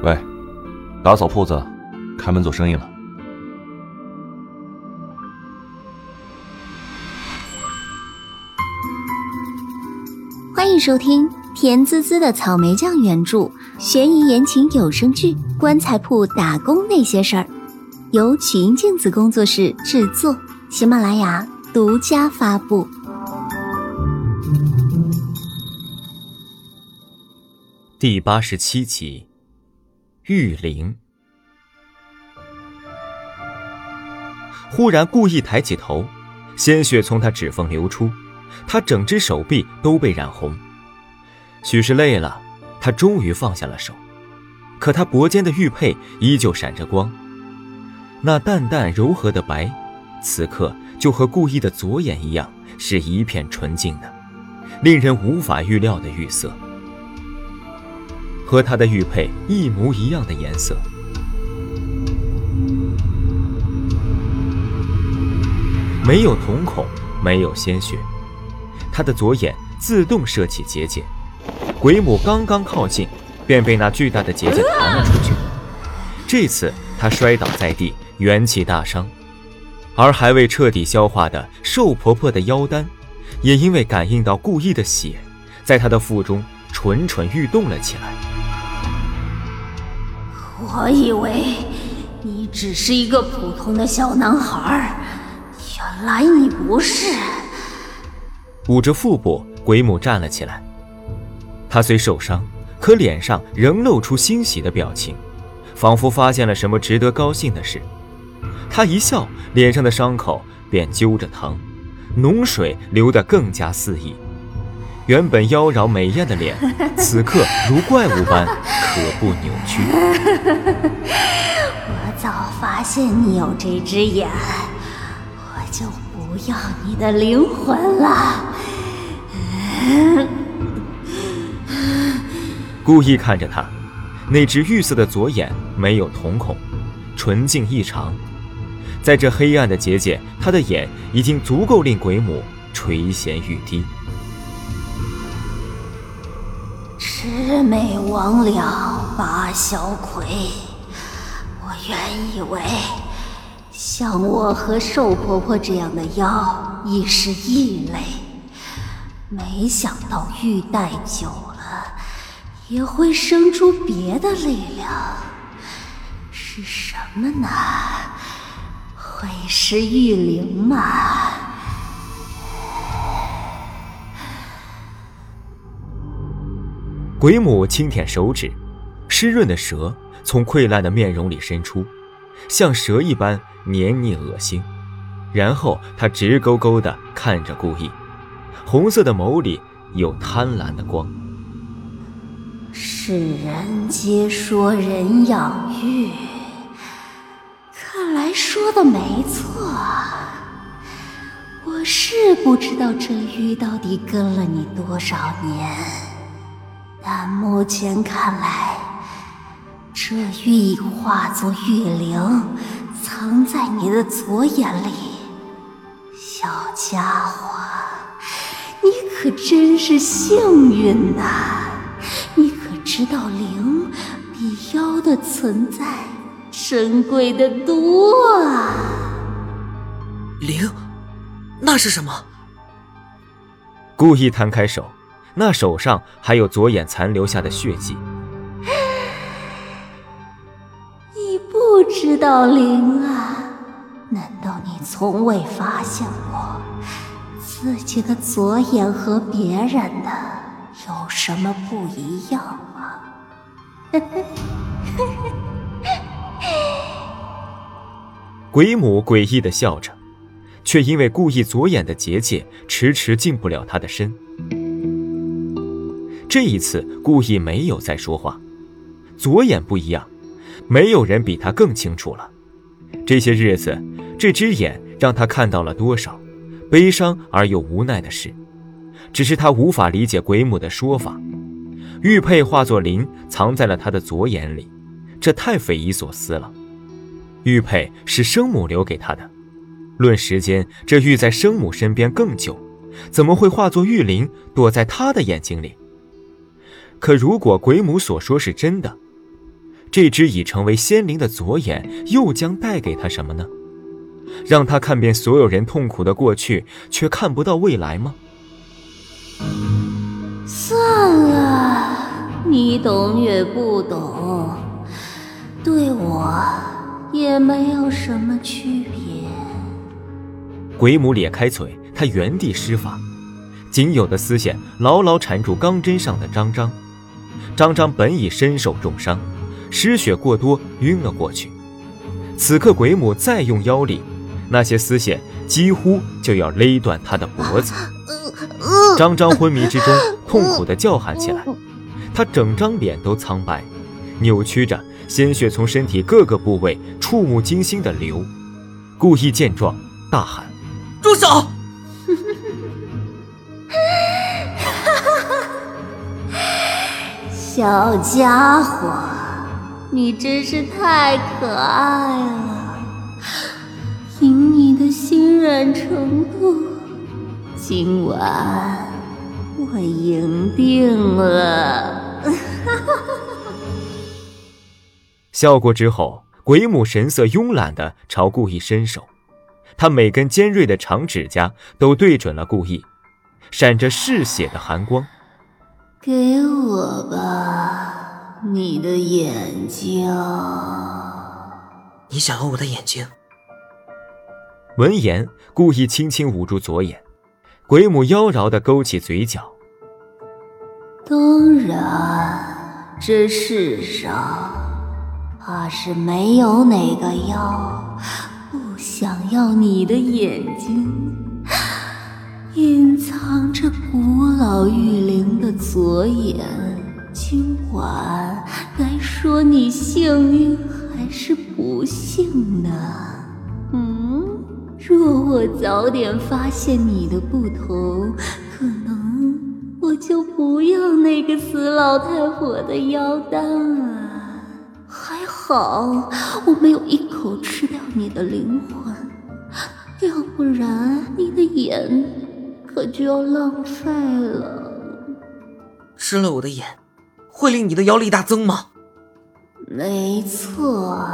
喂，打扫铺子，开门做生意了。 欢迎收听甜滋滋的草莓酱原著悬疑言情有声剧《棺材铺打工那些事儿》，由曲音镜子工作室制作，喜马拉雅独家发布。 第87集，玉灵。忽然故意抬起头，鲜血从他指缝流出，他整只手臂都被染红。许是累了，他终于放下了手，可他脖间的玉佩依旧闪着光，那淡淡柔和的白，此刻就和故意的左眼一样，是一片纯净的，令人无法预料的玉色，和他的玉佩一模一样的颜色。没有瞳孔，没有鲜血，他的左眼自动射起结界，鬼母刚刚靠近，便被那巨大的结界弹了出去。这次他摔倒在地，元气大伤，而还未彻底消化的瘦婆婆的妖丹，也因为感应到故意的血，在她的腹中蠢蠢欲动了起来。 我以为你只是一个普通的小男孩，原来你不是。 捂着腹部，鬼母站了起来。她虽受伤，可脸上仍露出欣喜的表情，仿佛发现了什么值得高兴的事。她一笑，脸上的伤口便揪着疼，脓水流得更加肆意。原本妖娆美艳的脸，此刻如怪物般可不扭曲。 我早发现你有这只眼，我就不要你的灵魂了。 故意看着他，那只玉色的左眼没有瞳孔，纯净异常。在这黑暗的结界，他的眼已经足够令鬼母垂涎欲滴。 魑魅魍魉八小魁，我原以为像我和瘦婆婆这样的妖已是异类，没想到玉带久了也会生出别的力量。是什么呢？会是玉灵吗？ 鬼母轻舔手指，湿润的舌从溃烂的面容里伸出，像蛇一般黏腻恶心。然后她直勾勾地看着故意，红色的眸里有贪婪的光。 世人皆说人养玉，看来说的没错。我是不知道这玉到底跟了你多少年，但目前看来，这玉已化作玉灵，藏在你的左眼里。小家伙，你可真是幸运呐！你可知道灵比妖的存在珍贵的多啊！ 灵？那是什么？ 故意摊开手，那手上还有左眼残留下的血迹。 你不知道灵啊？难道你从未发现过自己的左眼和别人的有什么不一样吗？ 鬼母诡异地笑着，却因为故意左眼的结界迟迟进不了他的身。这一次故意没有再说话，左眼不一样，没有人比他更清楚了。这些日子，这只眼让他看到了多少悲伤而又无奈的事，只是他无法理解鬼母的说法。玉佩化作灵，藏在了他的左眼里，这太匪夷所思了。玉佩是生母留给他的，论时间，这玉在生母身边更久，怎么会化作玉灵躲在他的眼睛里？可如果鬼母所说是真的， 这只已成为仙灵的左眼又将带给他什么呢？让他看遍所有人痛苦的过去，却看不到未来吗？ 算了，你懂也不懂，对我也没有什么区别。 鬼母咧开嘴，他原地施法，仅有的丝线牢牢缠住钢针上的张张。张张本已身受重伤，失血过多晕了过去。此刻鬼母再用妖力，那些丝线几乎就要勒断他的脖子。张张昏迷之中痛苦地叫喊起来，他整张脸都苍白，扭曲着，鲜血从身体各个部位触目惊心地流。顾意见状大喊： 住手！ 小家伙，你真是太可爱了，凭你的心软程度，今晚我赢定了。 笑过之后，鬼母神色慵懒地朝顾意伸手，他每根尖锐的长指甲都对准了顾意，闪着嗜血的寒光。 给我吧，你的眼睛。 你想要我的眼睛？ 闻言，顾意轻轻捂住左眼，鬼母妖娆地勾起嘴角。 当然，这世上怕是没有哪个妖不想要你的眼睛。隐藏着古老玉灵的左眼，今晚该说你幸运还是不幸呢？若我早点发现你的不同，可能我就不要那个死老太婆的妖丹啊。还好我没有一口吃掉你的灵魂，要不然你的眼可就要浪费了。 吃了我的眼，会令你的妖力大增吗？ 没错。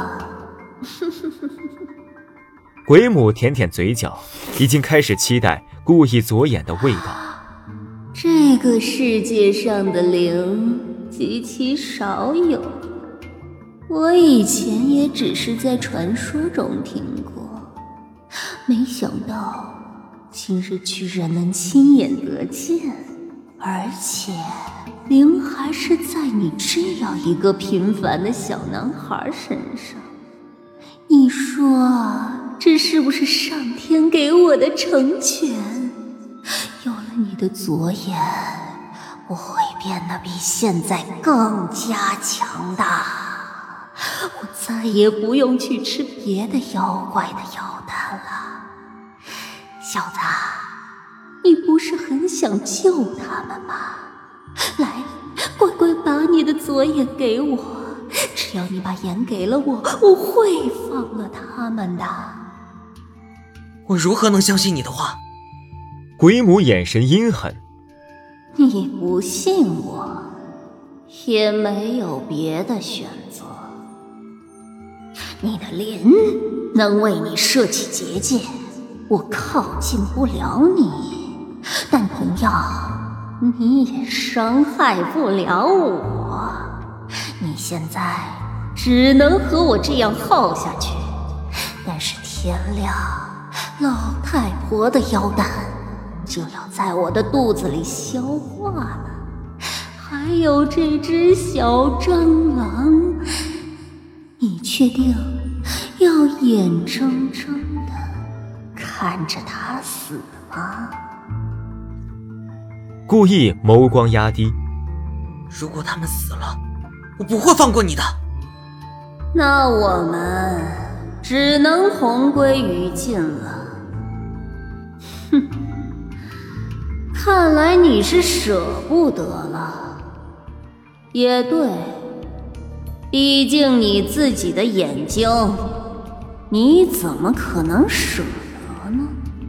鬼母舔舔嘴角，已经开始期待顾意左眼的味道。 这个世界上的灵极其少有，我以前也只是在传说中听过，没想到今日居然能亲眼得见，而且灵还是在你这样一个平凡的小男孩身上。你说这是不是上天给我的成全？有了你的左眼，我会变得比现在更加强大，我再也不用去吃别的妖怪的妖丹了。小子，你不是很想救他们吗？来，乖乖把你的左眼给我，只要你把眼给了我，我会放了他们的。 我如何能相信你的话？ 鬼母眼神阴狠。 你不信我，也没有别的选择。你的灵能为你设起结界，我靠近不了你，但同样你也伤害不了我。你现在只能和我这样耗下去，但是天亮，老太婆的妖丹就要在我的肚子里消化了，还有这只小蟑螂，你确定要眼睁睁地看着它死吗？ 顾意眸光压低。 如果他们死了，我不会放过你的。 那我们只能同归于尽了。哼，看来你是舍不得了。也对，毕竟你自己的眼睛，你怎么可能舍得呢？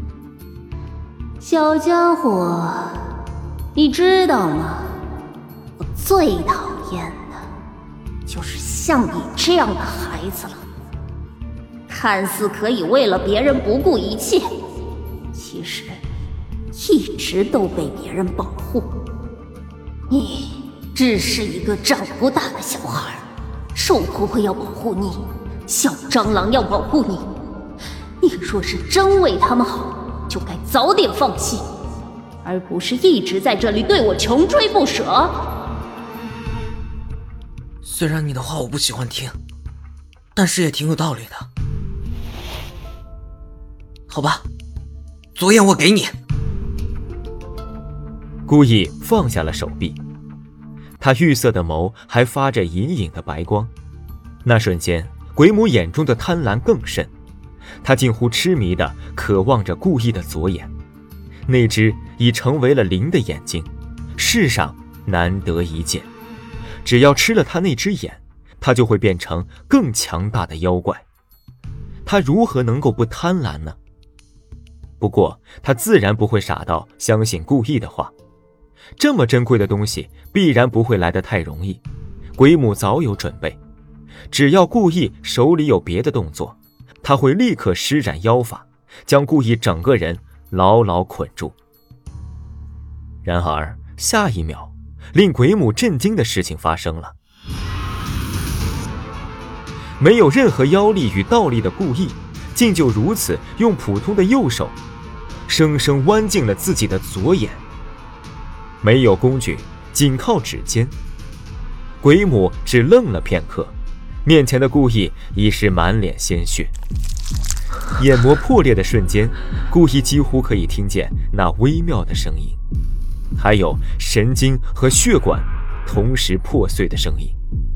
小家伙，你知道吗？我最讨厌的就是像你这样的孩子了。看似可以为了别人不顾一切，其实一直都被别人保护。你只是一个长不大的小孩，兽婆婆要保护你，小蟑螂要保护你。你若是真为他们好，就该早点放弃，而不是一直在这里对我穷追不舍。 虽然你的话我不喜欢听，但是也挺有道理的。好吧，左眼我给你。 顾意放下了手臂，他玉色的眸还发着隐隐的白光。那瞬间，鬼母眼中的贪婪更甚，他近乎痴迷地渴望着顾意的左眼，那只已成为了灵的眼睛，世上难得一见。只要吃了他那只眼，他就会变成更强大的妖怪。他如何能够不贪婪呢？不过他自然不会傻到相信顾意的话，这么珍贵的东西必然不会来得太容易。鬼母早有准备，只要顾意手里有别的动作，他会立刻施展妖法，将顾意整个人牢牢捆住。然而下一秒，令鬼母震惊的事情发生了。没有任何妖力与道力的顾意，竟就如此用普通的右手生生剜尽了自己的左眼。没有工具，仅靠指尖。鬼母只愣了片刻，面前的顾意已是满脸鲜血。眼膜破裂的瞬间，顾意几乎可以听见那微妙的声音，还有神经和血管同时破碎的声音。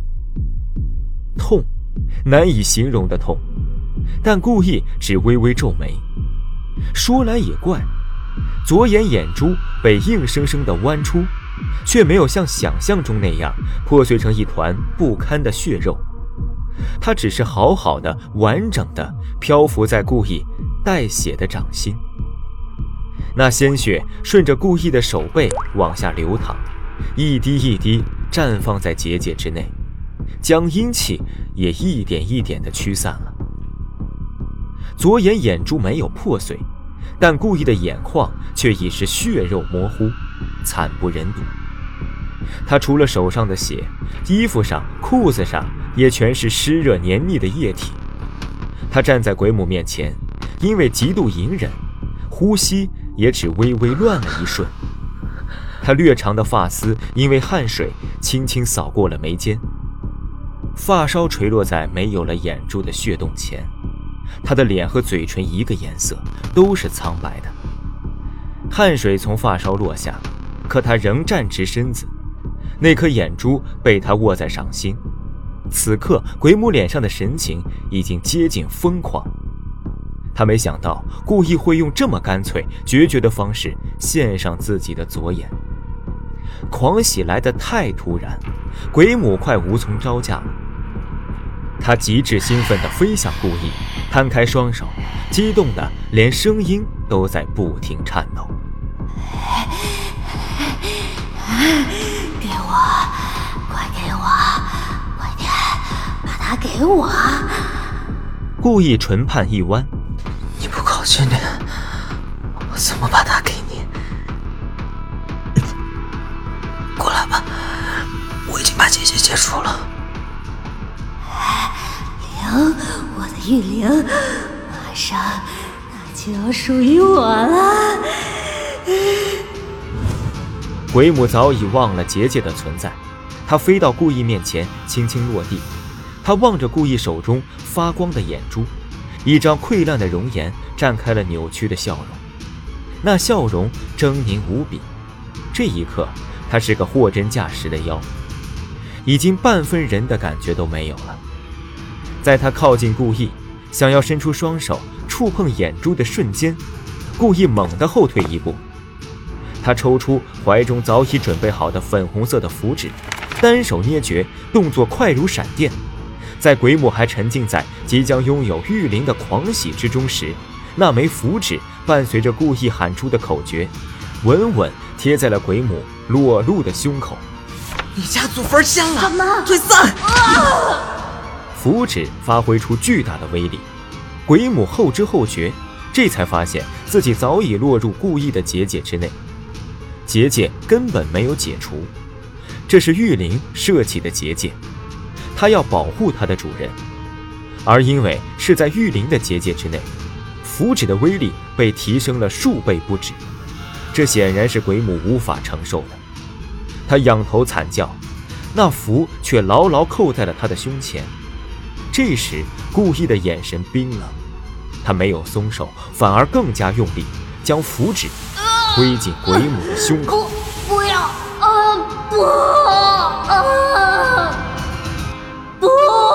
痛，难以形容的痛，但顾意只微微皱眉。说来也怪，左眼眼珠被硬生生地剜出，却没有像想象中那样破碎成一团不堪的血肉，它只是好好的完整的漂浮在顾意带血的掌心。那鲜血顺着顾意的手背往下流淌，一滴一滴绽放在结界之内，将阴气也一点一点地驱散了。左眼眼珠没有破碎，但顾意的眼眶却已是血肉模糊，惨不忍睹。他除了手上的血，衣服上、裤子上也全是湿热黏腻的液体。他站在鬼母面前，因为极度隐忍，呼吸也只微微乱了一瞬。他略长的发丝因为汗水轻轻扫过了眉间，发梢垂落在没有了眼珠的血洞前。他的脸和嘴唇一个颜色，都是苍白的。汗水从发梢落下，可他仍站直身子，那颗眼珠被他握在掌心。此刻鬼母脸上的神情已经接近疯狂。他没想到顾意会用这么干脆决绝的方式献上自己的左眼。狂喜来得太突然，鬼母快无从招架了。他极致兴奋地飞向顾意，摊开双手，激动得连声音都在不停颤抖。 给我，快给我，快点，把它给我！ 顾意唇畔一弯， 你不靠近点，我怎么把它给你？过来吧，我已经把结界解除了。 灵，我的玉灵，马上它就要属于我了。 鬼母早已忘了结界的存在，他飞到顾意面前，轻轻落地。他望着顾意手中发光的眼珠，一张溃烂的容颜绽开了扭曲的笑容，那笑容狰狞无比。这一刻，他是个货真价实的妖，已经半分人的感觉都没有了。在他靠近顾意，想要伸出双手触碰眼珠的瞬间，顾意猛地后退一步。他抽出怀中早已准备好的粉红色的符纸，单手捏诀，动作快如闪电。在鬼母还沉浸在即将拥有玉灵的狂喜之中时，那枚符纸伴随着顾意喊出的口诀，稳稳贴在了鬼母裸露的胸口。 你家祖坟掀了， 什么？ 退散！ 符纸发挥出巨大的威力，鬼母后知后觉，这才发现自己早已落入故意的结界之内，结界根本没有解除，这是玉灵设起的结界，她要保护她的主人。而因为是在玉灵的结界之内，符纸的威力被提升了数倍不止，这显然是鬼母无法承受的。她仰头惨叫，那符却牢牢扣在了她的胸前。这时故意的眼神冰冷，他没有松手，反而更加用力，将符纸推进鬼母的胸口。 不要！不！不！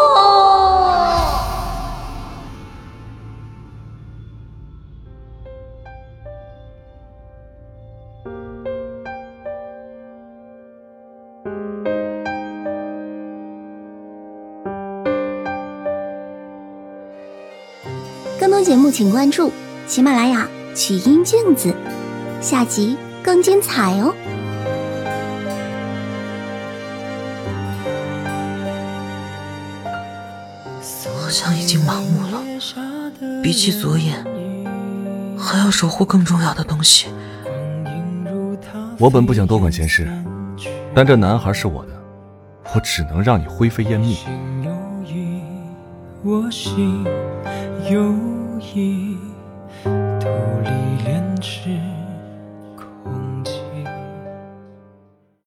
更多节目请关注喜马拉雅曲音镜子，下集更精彩哦。 好像已经麻木了，比起左眼，还要守护更重要的东西。 我本不想多管闲事，但这男孩是我的，我只能让你灰飞烟灭。 我心有意，土里莲池。